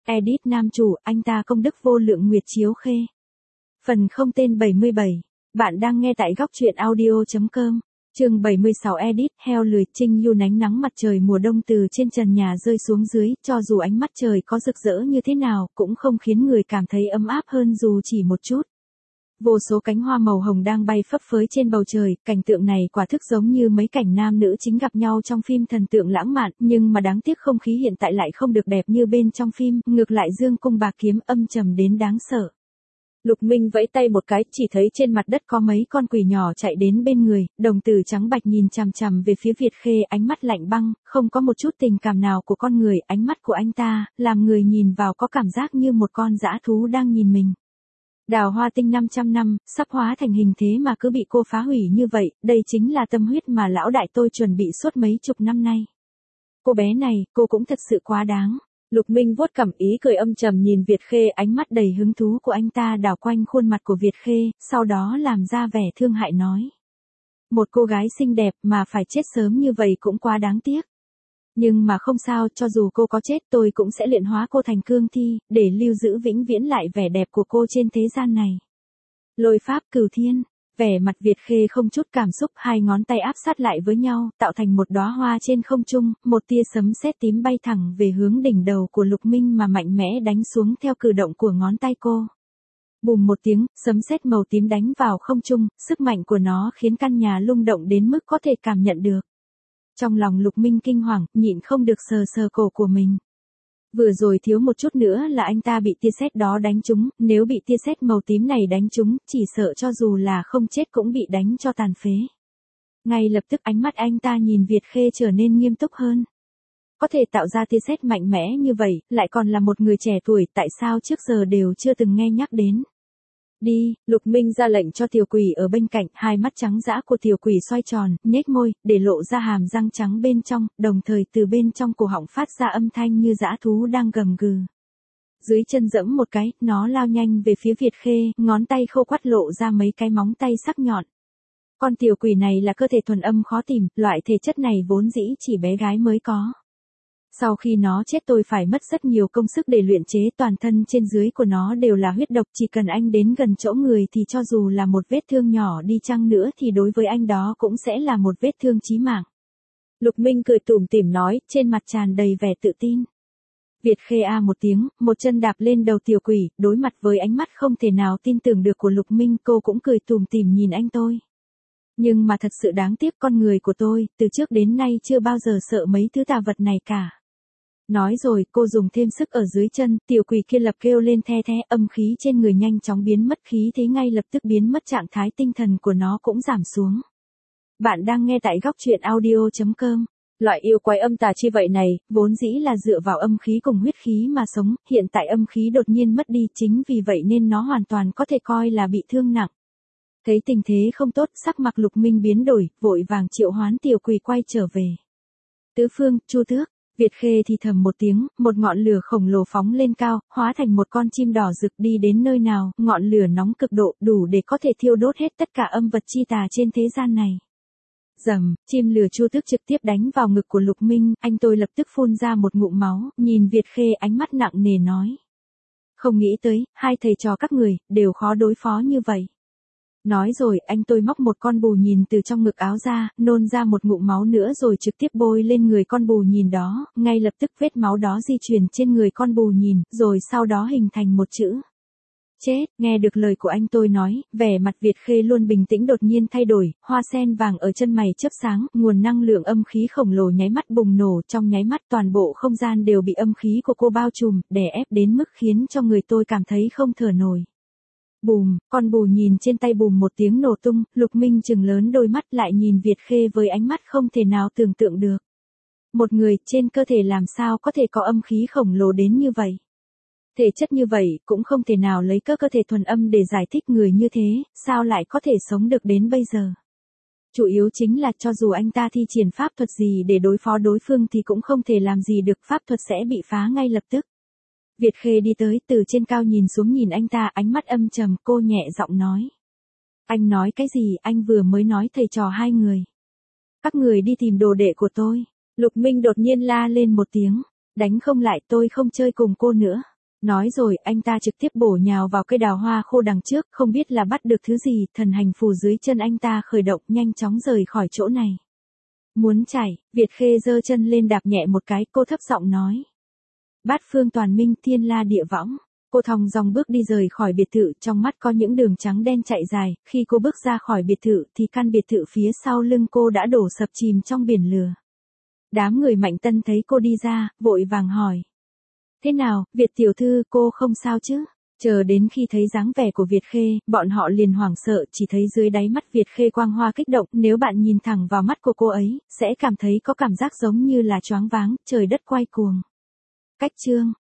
Edit nam chủ, anh ta công đức vô lượng Nguyệt Chiếu Khê. Phần không tên 77. Bạn đang nghe tại góc truyện audio.com. Chương 76 Edit, heo lười. Trinh Yu nánh nắng mặt trời mùa đông từ trên trần nhà rơi xuống dưới, cho dù ánh mắt trời có rực rỡ như thế nào, cũng không khiến người cảm thấy ấm áp hơn dù chỉ một chút. Vô số cánh hoa màu hồng đang bay phấp phới trên bầu trời, cảnh tượng này quả thực giống như mấy cảnh nam nữ chính gặp nhau trong phim thần tượng lãng mạn, nhưng mà đáng tiếc không khí hiện tại lại không được đẹp như bên trong phim, ngược lại dương cung bạc kiếm âm trầm đến đáng sợ. Lục Minh vẫy tay một cái, chỉ thấy trên mặt đất có mấy con quỷ nhỏ chạy đến bên người, đồng tử trắng bạch nhìn chằm chằm về phía Việt Khê, ánh mắt lạnh băng, không có một chút tình cảm nào của con người, ánh mắt của anh ta, làm người nhìn vào có cảm giác như một con dã thú đang nhìn mình. Đào Hoa Tinh 500 năm, sắp hóa thành hình thế mà cứ bị cô phá hủy như vậy, đây chính là tâm huyết mà lão đại tôi chuẩn bị suốt mấy chục năm nay. Cô bé này, cô cũng thật sự quá đáng. Lục Minh vuốt cằm ý cười âm trầm nhìn Việt Khê, ánh mắt đầy hứng thú của anh ta đảo quanh khuôn mặt của Việt Khê, sau đó làm ra vẻ thương hại nói. Một cô gái xinh đẹp mà phải chết sớm như vậy cũng quá đáng tiếc. Nhưng mà không sao, cho dù cô có chết tôi cũng sẽ luyện hóa cô thành cương thi, để lưu giữ vĩnh viễn lại vẻ đẹp của cô trên thế gian này. Lôi pháp cửu thiên, vẻ mặt Việt Khê không chút cảm xúc, hai ngón tay áp sát lại với nhau, tạo thành một đóa hoa trên không trung, một tia sấm sét tím bay thẳng về hướng đỉnh đầu của Lục Minh mà mạnh mẽ đánh xuống theo cử động của ngón tay cô. Bùm một tiếng, sấm sét màu tím đánh vào không trung, sức mạnh của nó khiến căn nhà rung động đến mức có thể cảm nhận được. Trong lòng Lục Minh kinh hoàng, nhịn không được sờ sờ cổ của mình. Vừa rồi thiếu một chút nữa là anh ta bị tia sét đó đánh trúng, nếu bị tia sét màu tím này đánh trúng, chỉ sợ cho dù là không chết cũng bị đánh cho tàn phế. Ngay lập tức ánh mắt anh ta nhìn Việt Khê trở nên nghiêm túc hơn. Có thể tạo ra tia sét mạnh mẽ như vậy, lại còn là một người trẻ tuổi, tại sao trước giờ đều chưa từng nghe nhắc đến. Đi, Lục Minh ra lệnh cho tiểu quỷ ở bên cạnh, hai mắt trắng dã của tiểu quỷ xoay tròn, nhếch môi, để lộ ra hàm răng trắng bên trong, đồng thời từ bên trong cổ họng phát ra âm thanh như dã thú đang gầm gừ. Dưới chân giẫm một cái, nó lao nhanh về phía Việt Khê, ngón tay khô quắt lộ ra mấy cái móng tay sắc nhọn. Con tiểu quỷ này là cơ thể thuần âm khó tìm, loại thể chất này vốn dĩ chỉ bé gái mới có. Sau khi nó chết tôi phải mất rất nhiều công sức để luyện chế, toàn thân trên dưới của nó đều là huyết độc, chỉ cần anh đến gần chỗ người thì cho dù là một vết thương nhỏ đi chăng nữa thì đối với anh đó cũng sẽ là một vết thương chí mạng. Lục Minh cười tủm tỉm nói, trên mặt tràn đầy vẻ tự tin. Việt Khê a một tiếng, một chân đạp lên đầu tiểu quỷ, đối mặt với ánh mắt không thể nào tin tưởng được của Lục Minh, cô cũng cười tủm tỉm nhìn anh tôi. Nhưng mà thật sự đáng tiếc, con người của tôi, từ trước đến nay chưa bao giờ sợ mấy thứ tà vật này cả. Nói rồi, cô dùng thêm sức ở dưới chân, tiểu quỷ kia lập kêu lên the thé, âm khí trên người nhanh chóng biến mất, khí thế ngay lập tức biến mất, trạng thái tinh thần của nó cũng giảm xuống. Bạn đang nghe tại góc truyện audio.com. Loại yêu quái âm tà chi vậy này, vốn dĩ là dựa vào âm khí cùng huyết khí mà sống, hiện tại âm khí đột nhiên mất đi, chính vì vậy nên nó hoàn toàn có thể coi là bị thương nặng. Thấy tình thế không tốt, sắc mặt Lục Minh biến đổi, vội vàng triệu hoán tiểu quỷ quay trở về. Tứ Phương, Chu Tước. Việt Khê thì thầm một tiếng, một ngọn lửa khổng lồ phóng lên cao, hóa thành một con chim đỏ rực, đi đến nơi nào, ngọn lửa nóng cực độ, đủ để có thể thiêu đốt hết tất cả âm vật chi tà trên thế gian này. Rầm, chim lửa Chu Tước trực tiếp đánh vào ngực của Lục Minh, anh tôi lập tức phun ra một ngụm máu, nhìn Việt Khê ánh mắt nặng nề nói. Không nghĩ tới, hai thầy trò các người, đều khó đối phó như vậy. Nói rồi, anh tôi móc một con bù nhìn từ trong ngực áo ra, nôn ra một ngụm máu nữa rồi trực tiếp bôi lên người con bù nhìn đó, ngay lập tức vết máu đó di chuyển trên người con bù nhìn, rồi sau đó hình thành một chữ. Chết, nghe được lời của anh tôi nói, vẻ mặt Việt Khê luôn bình tĩnh đột nhiên thay đổi, hoa sen vàng ở chân mày chớp sáng, nguồn năng lượng âm khí khổng lồ nháy mắt bùng nổ, trong nháy mắt toàn bộ không gian đều bị âm khí của cô bao trùm, đè ép đến mức khiến cho người tôi cảm thấy không thở nổi. Bùm, con bù nhìn trên tay bùm một tiếng nổ tung, Lục Minh trừng lớn đôi mắt lại nhìn Việt Khê với ánh mắt không thể nào tưởng tượng được. Một người trên cơ thể làm sao có thể có âm khí khổng lồ đến như vậy? Thể chất như vậy cũng không thể nào lấy cơ thể thuần âm để giải thích, người như thế, sao lại có thể sống được đến bây giờ? Chủ yếu chính là cho dù anh ta thi triển pháp thuật gì để đối phó đối phương thì cũng không thể làm gì được, pháp thuật sẽ bị phá ngay lập tức. Việt Khê đi tới, từ trên cao nhìn xuống nhìn anh ta, ánh mắt âm trầm, cô nhẹ giọng nói. Anh nói cái gì, anh vừa mới nói thầy trò hai người. Các người đi tìm đồ đệ của tôi. Lục Minh đột nhiên la lên một tiếng, đánh không lại tôi không chơi cùng cô nữa. Nói rồi, anh ta trực tiếp bổ nhào vào cây đào hoa khô đằng trước, không biết là bắt được thứ gì, thần hành phù dưới chân anh ta khởi động, nhanh chóng rời khỏi chỗ này. Muốn chạy, Việt Khê giơ chân lên đạp nhẹ một cái, cô thấp giọng nói. Bát phương toàn minh, thiên la địa võng. Cô thong dong bước đi rời khỏi biệt thự, trong mắt có những đường trắng đen chạy dài, khi cô bước ra khỏi biệt thự thì căn biệt thự phía sau lưng cô đã đổ sập chìm trong biển lửa. Đám người Mạnh Tân thấy cô đi ra, vội vàng hỏi. Thế nào, Việt tiểu thư, cô không sao chứ? Chờ đến khi thấy dáng vẻ của Việt Khê, bọn họ liền hoảng sợ, chỉ thấy dưới đáy mắt Việt Khê quang hoa kích động, nếu bạn nhìn thẳng vào mắt của cô ấy, sẽ cảm thấy có cảm giác giống như là choáng váng, trời đất quay cuồng. Cách chương